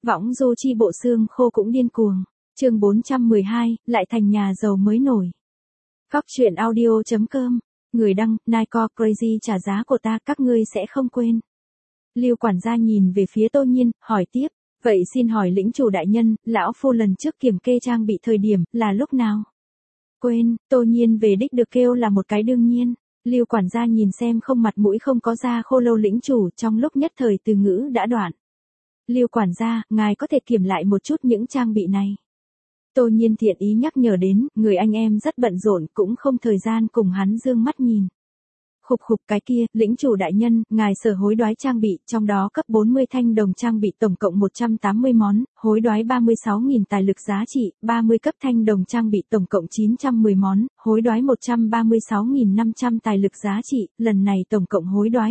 Võng du chi bộ xương khô cũng điên cuồng. Chương 412, lại thành nhà giàu mới nổi. Góc truyện audio.com. Người đăng, Nike Crazy trả giá của ta các ngươi sẽ không quên. Lưu quản gia nhìn về phía Tô Nhiên, hỏi tiếp. Vậy xin hỏi lĩnh chủ đại nhân, lão phu lần trước kiểm kê trang bị thời điểm, là lúc nào? Quên, Tô Nhiên về đích được kêu là một cái đương nhiên. Lưu quản gia nhìn xem không mặt mũi không có da khô lâu lĩnh chủ, trong lúc nhất thời từ ngữ đã đoạn. Lưu quản gia, ngài có thể kiểm lại một chút những trang bị này. Tô Nhiên thiện ý nhắc nhở đến, người anh em rất bận rộn, cũng không thời gian cùng hắn dương mắt nhìn. Khục cái kia, lĩnh chủ đại nhân, ngài sở hối đoái trang bị, trong đó cấp 40 thanh đồng trang bị tổng cộng 180 món, hối đoái 36.000 tài lực giá trị, 30 cấp thanh đồng trang bị tổng cộng 910 món, hối đoái 136.500 tài lực giá trị, lần này tổng cộng hối đoái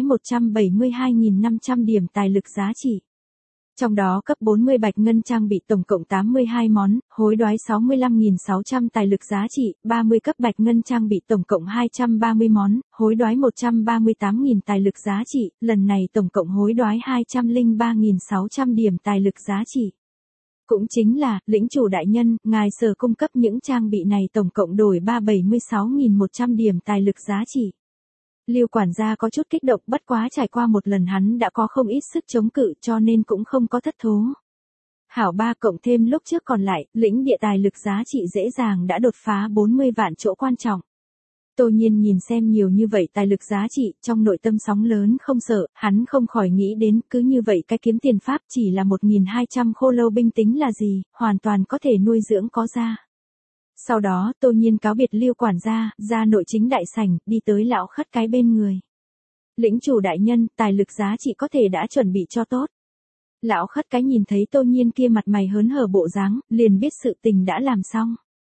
172.500 điểm tài lực giá trị. Trong đó cấp 40 bạch ngân trang bị tổng cộng 82 món, hối đoái 65.600 tài lực giá trị, 30 cấp bạch ngân trang bị tổng cộng 230 món, hối đoái 138.000 tài lực giá trị, lần này tổng cộng hối đoái 203.600 điểm tài lực giá trị. Cũng chính là, lĩnh chủ đại nhân, ngài sở cung cấp những trang bị này tổng cộng đổi 376.100 điểm tài lực giá trị. Lưu quản gia có chút kích động, bất quá trải qua một lần hắn đã có không ít sức chống cự cho nên cũng không có thất thố. Hảo ba cộng thêm lúc trước còn lại, lĩnh địa tài lực giá trị dễ dàng đã đột phá 40 vạn chỗ quan trọng. Tô Nhiên nhìn xem nhiều như vậy tài lực giá trị, trong nội tâm sóng lớn không sợ, hắn không khỏi nghĩ đến cứ như vậy cái kiếm tiền pháp chỉ là 1.200 khô lâu binh tính là gì, hoàn toàn có thể nuôi dưỡng có ra. Sau đó, Tô Nhiên cáo biệt Lưu quản gia, ra nội chính đại sảnh, đi tới lão khất cái bên người. Lĩnh chủ đại nhân, tài lực giá trị có thể đã chuẩn bị cho tốt. Lão khất cái nhìn thấy Tô Nhiên kia mặt mày hớn hở bộ dáng, liền biết sự tình đã làm xong.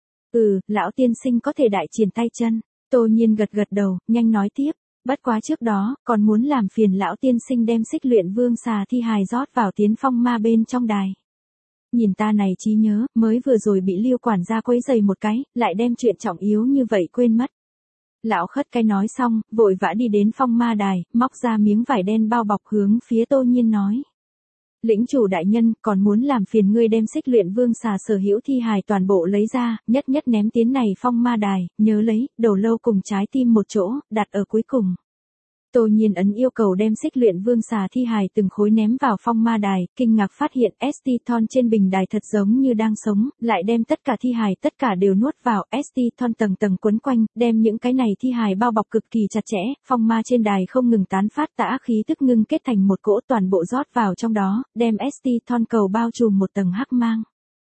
Lão tiên sinh có thể đại triển tay chân. Tô Nhiên gật đầu, nhanh nói tiếp. Bất quá trước đó, còn muốn làm phiền lão tiên sinh đem xích luyện vương xà thi hài rót vào tiến phong ma bên trong đài. Nhìn ta này trí nhớ, mới vừa rồi bị Lưu quản gia quấy rầy một cái, lại đem chuyện trọng yếu như vậy quên mất. Lão khất cái nói xong, vội vã đi đến phong ma đài, móc ra miếng vải đen bao bọc hướng phía Tô Nhiên nói. Lĩnh chủ đại nhân, còn muốn làm phiền ngươi đem xích luyện vương xà sở hữu thi hài toàn bộ lấy ra, nhất ném tiến này phong ma đài, nhớ lấy, đầu lâu cùng trái tim một chỗ, đặt ở cuối cùng. Tô Nhiên ấn yêu cầu đem xích luyện vương xà thi hài từng khối ném vào phong ma đài, kinh ngạc phát hiện ST Thon trên bình đài thật giống như đang sống, lại đem tất cả thi hài tất cả đều nuốt vào, ST Thon tầng quấn quanh, đem những cái này thi hài bao bọc cực kỳ chặt chẽ, phong ma trên đài không ngừng tán phát tà khí tức ngưng kết thành một cỗ toàn bộ rót vào trong đó, đem ST Thon cầu bao trùm một tầng hắc mang.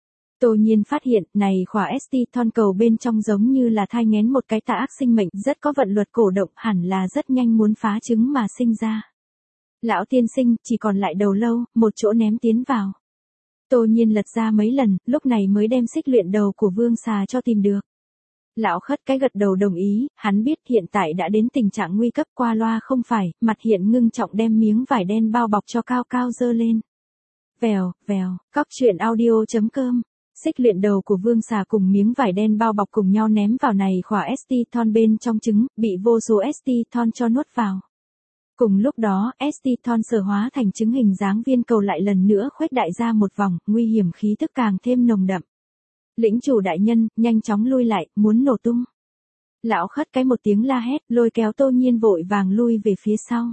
Tô Nhiên phát hiện, này khỏa ST Thon cầu bên trong giống như là thai nghén một cái tà ác sinh mệnh, rất có vận luật cổ động, hẳn là rất nhanh muốn phá trứng mà sinh ra. Lão tiên sinh, chỉ còn lại đầu lâu, một chỗ ném tiến vào. Tô Nhiên lật ra mấy lần, lúc này mới đem xích luyện đầu của vương xà cho tìm được. Lão khất cái gật đầu đồng ý, hắn biết hiện tại đã đến tình trạng nguy cấp, qua loa không phải, mặt hiện ngưng trọng đem miếng vải đen bao bọc cho cao dơ lên. Vèo, góc truyện audio.com. Xích luyện đầu của vương xà cùng miếng vải đen bao bọc cùng nhau ném vào này khỏa ST Thon bên trong trứng, bị vô số ST Thon cho nuốt vào. Cùng lúc đó, ST Thon sở hóa thành trứng hình dáng viên cầu lại lần nữa khuếch đại ra một vòng, nguy hiểm khí tức càng thêm nồng đậm. Lĩnh chủ đại nhân, nhanh chóng lui lại, muốn nổ tung. Lão khất cái một tiếng la hét, lôi kéo Tô Nhiên vội vàng lui về phía sau.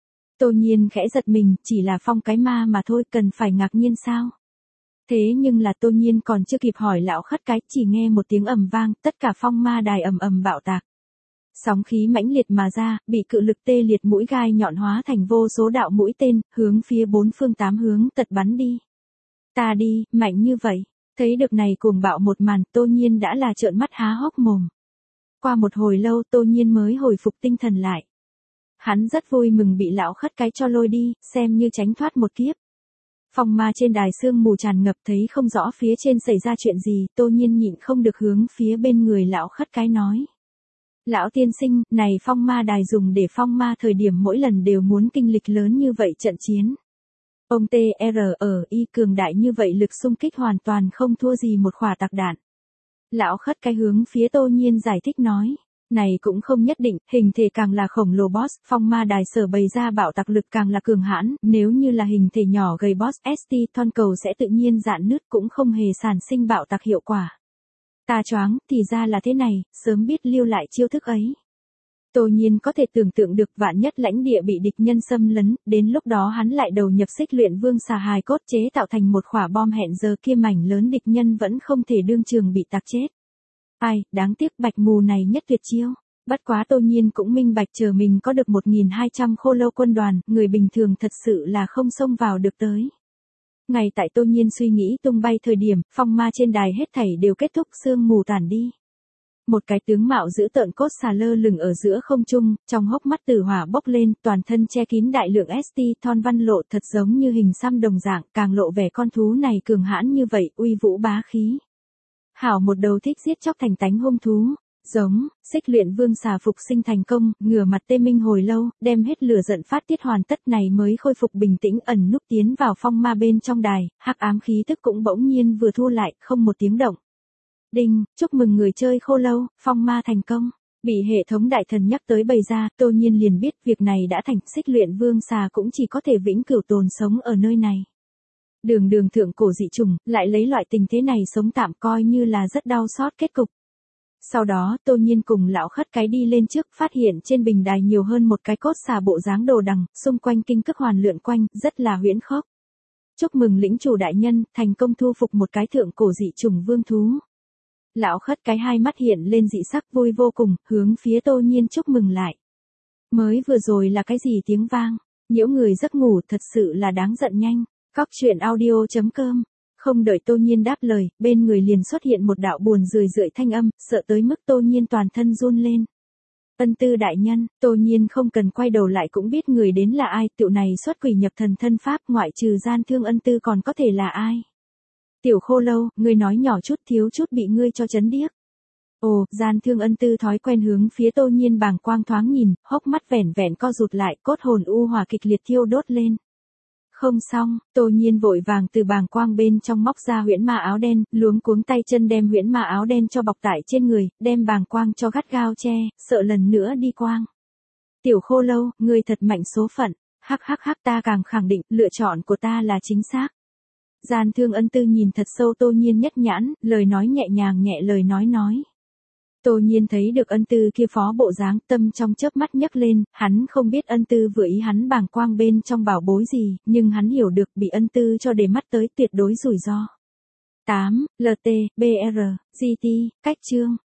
Tô Nhiên khẽ giật mình, chỉ là phong cái ma mà thôi, cần phải ngạc nhiên sao? Thế nhưng là Tô Nhiên còn chưa kịp hỏi lão khất cái, chỉ nghe một tiếng ầm vang, tất cả phong ma đài ầm bạo tạc. Sóng khí mãnh liệt mà ra, bị cự lực tê liệt mũi gai nhọn hóa thành vô số đạo mũi tên, hướng phía bốn phương tám hướng tật bắn đi. Ta đi, mạnh như vậy. Thấy được này cuồng bạo một màn, Tô Nhiên đã là trợn mắt há hốc mồm. Qua một hồi lâu Tô Nhiên mới hồi phục tinh thần lại. Hắn rất vui mừng bị lão khất cái cho lôi đi, xem như tránh thoát một kiếp. Phong ma trên đài sương mù tràn ngập, thấy không rõ phía trên xảy ra chuyện gì, Tô Nhiên nhịn không được hướng phía bên người lão khất cái nói. Lão tiên sinh, này phong ma đài dùng để phong ma thời điểm mỗi lần đều muốn kinh lịch lớn như vậy trận chiến. Ông TRI cường đại như vậy lực xung kích hoàn toàn không thua gì một khỏa tạc đạn. Lão khất cái hướng phía Tô Nhiên giải thích nói. Này cũng không nhất định, hình thể càng là khổng lồ boss, phong ma đài sở bày ra bạo tạc lực càng là cường hãn, nếu như là hình thể nhỏ gầy boss ST thon cầu sẽ tự nhiên dạn nứt cũng không hề sản sinh bạo tạc hiệu quả. Ta choáng, thì ra là thế này, sớm biết lưu lại chiêu thức ấy. Tô Nhiên có thể tưởng tượng được vạn nhất lãnh địa bị địch nhân xâm lấn, đến lúc đó hắn lại đầu nhập xích luyện vương xà hài cốt chế tạo thành một quả bom hẹn giờ kia mảnh lớn địch nhân vẫn không thể đương trường bị tạc chết. Ai, đáng tiếc bạch mù này nhất tuyệt chiêu. Bất quá Tô Nhiên cũng minh bạch chờ mình có được 1.200 khô lâu quân đoàn, người bình thường thật sự là không xông vào được tới. Ngay tại Tô Nhiên suy nghĩ tung bay thời điểm, phong ma trên đài hết thảy đều kết thúc sương mù tản đi. Một cái tướng mạo dữ tợn cốt xà lơ lửng ở giữa không trung, trong hốc mắt tử hỏa bốc lên, toàn thân che kín đại lượng ST thon văn lộ thật giống như hình xăm đồng dạng, càng lộ vẻ con thú này cường hãn như vậy, uy vũ bá khí. Hảo một đầu thích giết chóc thành tánh hung thú. Giống, xích luyện vương xà phục sinh thành công, ngửa mặt tê minh hồi lâu, đem hết lửa giận phát tiết hoàn tất này mới khôi phục bình tĩnh ẩn núp tiến vào phong ma bên trong đài, hắc ám khí tức cũng bỗng nhiên vừa thu lại, không một tiếng động. Đinh, chúc mừng người chơi khô lâu, phong ma thành công. Bị hệ thống đại thần nhắc tới bày ra, Tô Nhiên liền biết việc này đã thành, xích luyện vương xà cũng chỉ có thể vĩnh cửu tồn sống ở nơi này. Đường thượng cổ dị trùng, lại lấy loại tình thế này sống tạm coi như là rất đau xót kết cục. Sau đó, Tô Nhiên cùng lão khất cái đi lên trước, phát hiện trên bình đài nhiều hơn một cái cốt xà bộ dáng đồ đằng, xung quanh kinh cức hoàn lượn quanh, rất là huyễn khốc. Chúc mừng lĩnh chủ đại nhân, thành công thu phục một cái thượng cổ dị trùng vương thú. Lão khất cái hai mắt hiện lên dị sắc vui vô cùng, hướng phía Tô Nhiên chúc mừng lại. Mới vừa rồi là cái gì tiếng vang, nhiễu người giấc ngủ thật sự là đáng giận nhanh. Cóc truyện audio.com. Không đợi Tô Nhiên đáp lời, bên người liền xuất hiện một đạo buồn rười rượi thanh âm, sợ tới mức Tô Nhiên toàn thân run lên. Ân Tư đại nhân, Tô Nhiên không cần quay đầu lại cũng biết người đến là ai, tiểu này xuất quỷ nhập thần thân pháp ngoại trừ gian thương Ân Tư còn có thể là ai. Tiểu khô lâu, ngươi nói nhỏ chút thiếu chút bị ngươi cho chấn điếc. Ồ, gian thương Ân Tư thói quen hướng phía Tô Nhiên bàng quang thoáng nhìn, hốc mắt vẻn vẻn co rụt lại, cốt hồn u hỏa kịch liệt thiêu đốt lên. Không xong, Tô Nhiên vội vàng từ bàng quang bên trong móc ra huyễn ma áo đen, luống cuống tay chân đem huyễn ma áo đen cho bọc tại trên người, đem bàng quang cho gắt gao che, sợ lần nữa đi quang. Tiểu khô lâu, ngươi thật mạnh số phận, hắc ta càng khẳng định, lựa chọn của ta là chính xác. Gian thương Ân Tư nhìn thật sâu Tô Nhiên nhất nhãn, lời nói nhẹ nhàng nhẹ lời nói. Tô Nhiên thấy được Ân Tư kia phó bộ dáng, tâm trong chớp mắt nhấc lên, hắn không biết Ân Tư vừa ý hắn bàng quang bên trong bảo bối gì, nhưng hắn hiểu được bị Ân Tư cho để mắt tới tuyệt đối rủi ro. 8. LT, BR, GT, cách chương.